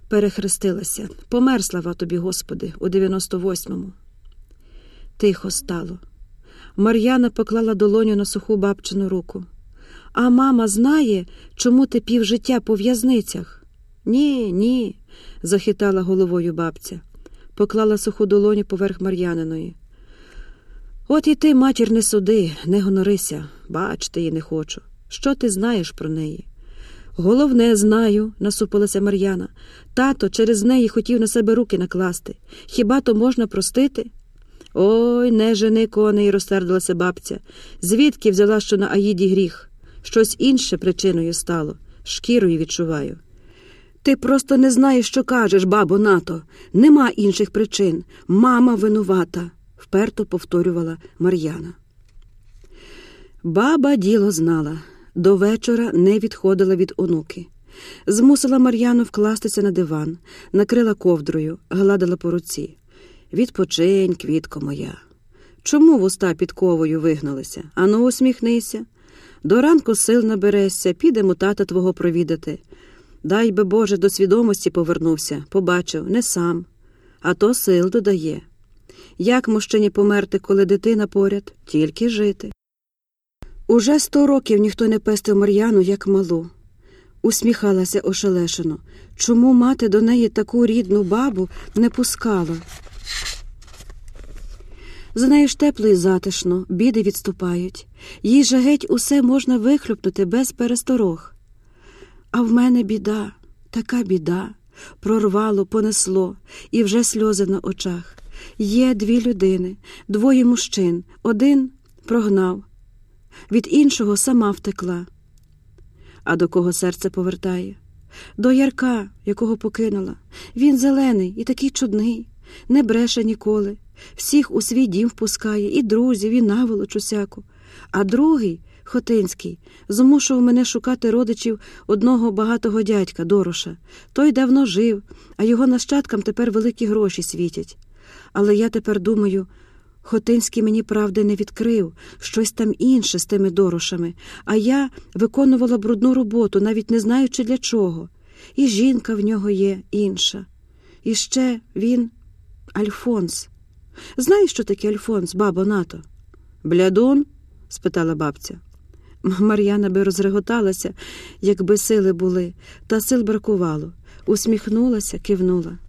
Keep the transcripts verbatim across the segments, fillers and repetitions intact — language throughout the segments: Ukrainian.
Перехрестилася. Помер, слава тобі, Господи, у дев'яносто восьмому. Тихо стало. Мар'яна поклала долоню на суху бабчину руку. «А мама знає, чому ти півжиття по в'язницях?» «Ні, ні», – захитала головою бабця. Поклала суху долоню поверх Мар'яниної. «От і ти, матір, не суди, не гонорися. Бачити її не хочу. Що ти знаєш про неї?» «Головне знаю», – насупилася Мар'яна. «Тато через неї хотів на себе руки накласти. Хіба то можна простити?» «Ой, не жени коней», – розсердилася бабця. «Звідки взяла, що на Аїді гріх? Щось інше причиною стало. Шкірою відчуваю». «Ти просто не знаєш, що кажеш, бабо Нато. Нема інших причин. Мама винувата», – вперто повторювала Мар'яна. Баба діло знала. До вечора не відходила від онуки. Змусила Мар'яну вкластися на диван, накрила ковдрою, гладила по руці. «Відпочинь, квітко моя. Чому вуста підковою вигналися? Ану, усміхнися. До ранку сил наберешся, підемо тата твого провідати. Дай би, Боже, до свідомості повернувся, побачив, не сам. А то сил додає. Як мужчині померти, коли дитина поряд? Тільки жити». Уже сто років ніхто не пестив Мар'яну, як малу. Усміхалася ошелешено. Чому мати до неї таку рідну бабу не пускала? За нею ж тепло і затишно, біди відступають. Їй же геть усе можна вихлюпнути без пересторог. А в мене біда, така біда. Прорвало, понесло, і вже сльози на очах. Є дві людини, двоє мужчин. Один прогнав, від іншого сама втекла. А до кого серце повертає? До Ярка, якого покинула. Він зелений і такий чудний, не бреше ніколи. Всіх у свій дім впускає, і друзів, і наволоч усяку. А другий, Хотинський, змушував мене шукати родичів одного багатого дядька, Дороша. Той давно жив, а його нащадкам тепер великі гроші світять. Але я тепер думаю, Хотинський мені правди не відкрив, щось там інше з тими Дорошами, а я виконувала брудну роботу, навіть не знаючи для чого. І жінка в нього є інша. І ще він Альфонс. Знаєш, що таке Альфонс, бабо Нато? «Блядун?» – спитала бабця. Мар'яна би розреготалася, якби сили були, та сил бракувало. Усміхнулася, кивнула.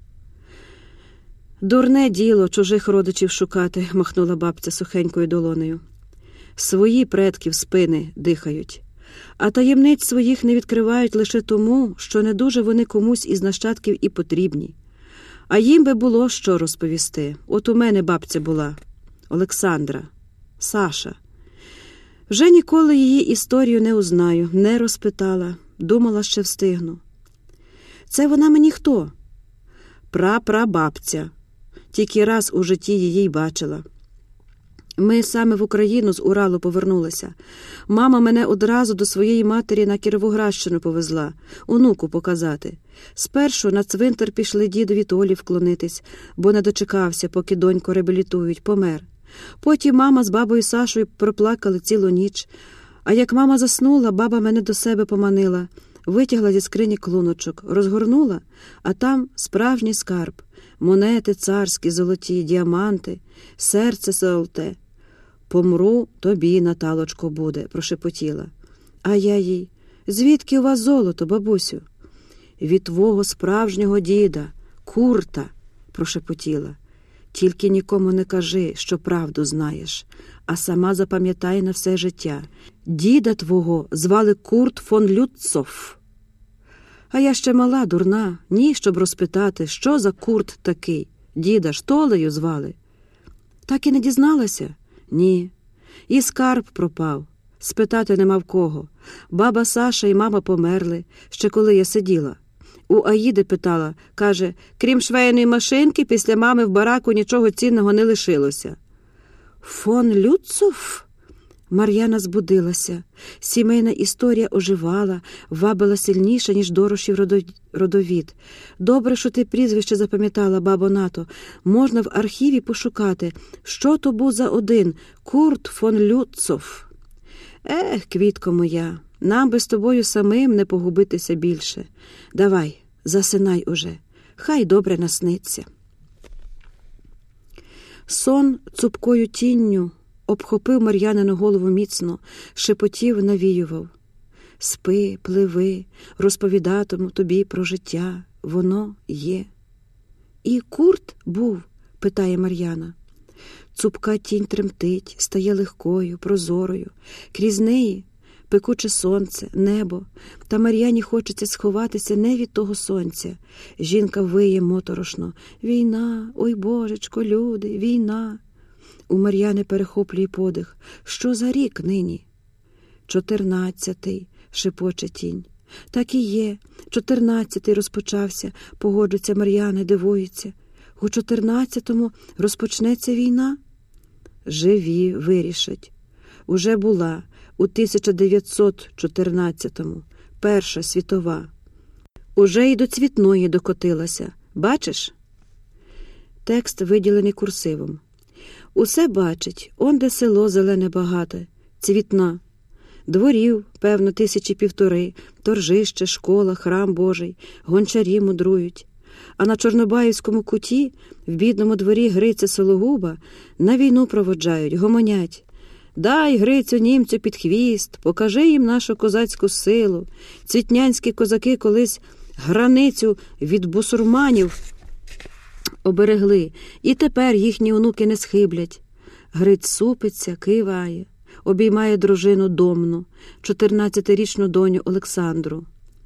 «Дурне діло чужих родичів шукати», – махнула бабця сухенькою долонею. «Свої предків спини дихають, а таємниць своїх не відкривають лише тому, що не дуже вони комусь із нащадків і потрібні. А їм би було що розповісти. От у мене бабця була, Олександра, Саша. Вже ніколи її історію не узнаю, не розпитала, думала, ще встигну. Це вона мені хто? Пра-прабабця. Тільки раз у житті її й бачила. Ми саме в Україну з Уралу повернулися. Мама мене одразу до своєї матері на Кіровоградщину повезла, онуку показати. Спершу на цвинтар пішли дідові Толі вклонитись, бо не дочекався, поки доньку реабілітують, помер. Потім мама з бабою Сашою проплакали цілу ніч. А як мама заснула, баба мене до себе поманила, витягла зі скрині клуночок, розгорнула, а там справжній скарб. Монети царські, золоті, діаманти, серце золоте. «Помру, тобі, Наталочко, буде», – прошепотіла. А я їй: «Звідки у вас золото, бабусю?» «Від твого справжнього діда, Курта», – прошепотіла. «Тільки нікому не кажи, що правду знаєш, а сама запам'ятай на все життя. Діда твого звали Курт фон Люцов». А я ще мала, дурна, ні, щоб розпитати, що за Курт такий. Діда ж Толею звали. Так і не дізналася? Ні. І скарб пропав. Спитати нема в кого. Баба Саша і мама померли, ще коли я сиділа. У Аїди питала, каже, крім швейної машинки, після мами в бараку нічого цінного не лишилося. Фон Люцов? Мар'яна збудилася. Сімейна історія оживала, вабила сильніше, ніж Дорошів родовід. Добре, що ти прізвище запам'ятала, бабо Нато. Можна в архіві пошукати, що то був за один Курт фон Люцов. Ех, квітко моя, нам би з тобою самим не погубитися більше. Давай, засинай уже. Хай добре насниться. Сон цупкою тінню обхопив Мар'янину голову міцно, шепотів, навіював. Спи, пливи, розповідатиму тобі про життя, воно є. І Курт був, питає Мар'яна. Цупка тінь тремтить, стає легкою, прозорою. Крізь неї пекуче сонце, небо. Та Мар'яні хочеться сховатися не від того сонця. Жінка виє моторошно. Війна, ой, божечко, люди, війна. У Мар'яни перехоплює подих. Що за рік нині? Чотирнадцятий, шепоче тінь. Так і є. Чотирнадцятий розпочався, погоджується Мар'яна, дивується. У чотирнадцятому розпочнеться війна? Живі вирішать. Уже була у тисяча дев'ятсот чотирнадцятому, Перша світова. Уже й до Цвітної докотилася. Бачиш? Текст виділений курсивом. Усе бачить, онде село зелене багате, Цвітна. Дворів, певно, тисячі півтори, торжище, школа, храм Божий, гончарі мудрують. А на Чорнобаївському куті, в бідному дворі Гриця Сологуба, на війну проводжають, гомонять. Дай, Грицю, німцю під хвіст, покажи їм нашу козацьку силу. Цвітнянські козаки колись границю від бусурманів оберегли, і тепер їхні онуки не схиблять. Гриць супиться, киває, обіймає дружину Домну, чотирнадцятирічну доню Олександру.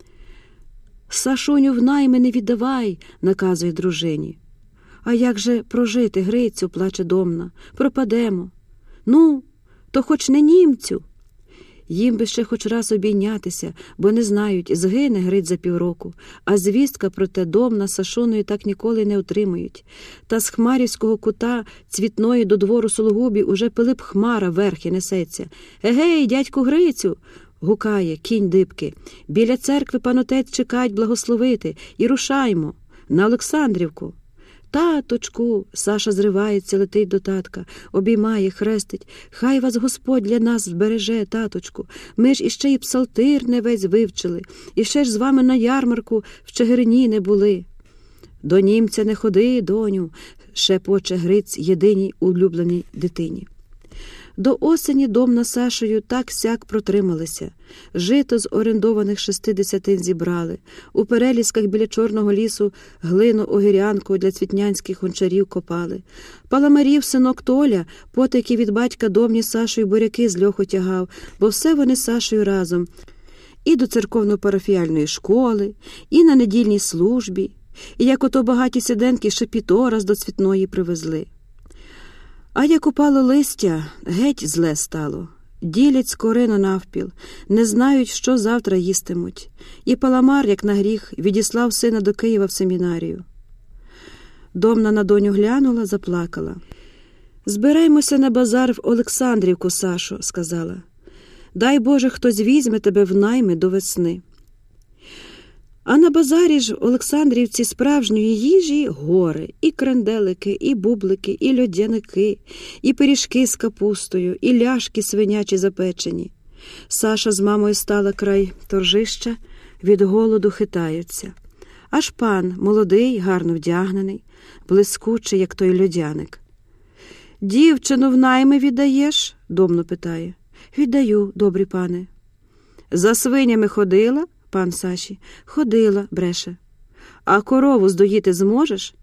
«Сашуню в найми не віддавай», – наказує дружині. «А як же прожити, Грицю?» – плаче Домна. «Пропадемо». «Ну, то хоч не німцю». Їм би ще хоч раз обійнятися, бо не знають, згине Гриць за півроку, а звістка про те Домна з Сашуною так ніколи не отримають. Та з Хмарівського кута Цвітної до двору Сологубі уже Пилип Хмара верхи несеться. «Егей, дядьку Грицю!» – гукає кінь дибки. «Біля церкви панотець чекають благословити, і рушаймо на Олександрівку». «Таточку!» – Саша зривається, летить до татка, обіймає, хрестить. «Хай вас Господь для нас збереже, таточку. Ми ж іще і псалтир не весь вивчили, і ще ж з вами на ярмарку в Чигирині не були». «До німця не ходи, доню!» – шепоче Гриць єдиній улюбленій дитині. До осені Домна з Сашею так-сяк протрималися. Жито з орендованих шести десятин зібрали. У перелісках біля Чорного лісу глину огірянку для цвітнянських гончарів копали. Паламарів синок Толя потайки від батька Домні з Сашею буряки з льоху тягав, бо все вони з Сашею разом. І до церковно-парафіальної школи, і на недільній службі. І як ото багаті сиденки ще пітораз до Цвітної привезли. А як упало листя, геть зле стало. Ділять скорину навпіл, не знають, що завтра їстимуть. І Паламар, як на гріх, відіслав сина до Києва в семінарію. Домна на доню глянула, заплакала. «Збираймося на базар в Олександрівку, Сашо», – сказала. «Дай Боже, хтось візьме тебе в найми до весни». А на базарі ж в Олександрівці справжньої їжі гори, і кренделики, і бублики, і льодяники, і пиріжки з капустою, і ляшки свинячі запечені. Саша з мамою стала край торжища, від голоду хитаються. Аж пан, молодий, гарно вдягнений, блискучий, як той льодяник. «Дівчину в найми віддаєш?» – Домно питає. «Віддаю, добрі пане». «За свинями ходила?» Пан Саші. «Ходила», бреше. «А корову здоїти зможеш?»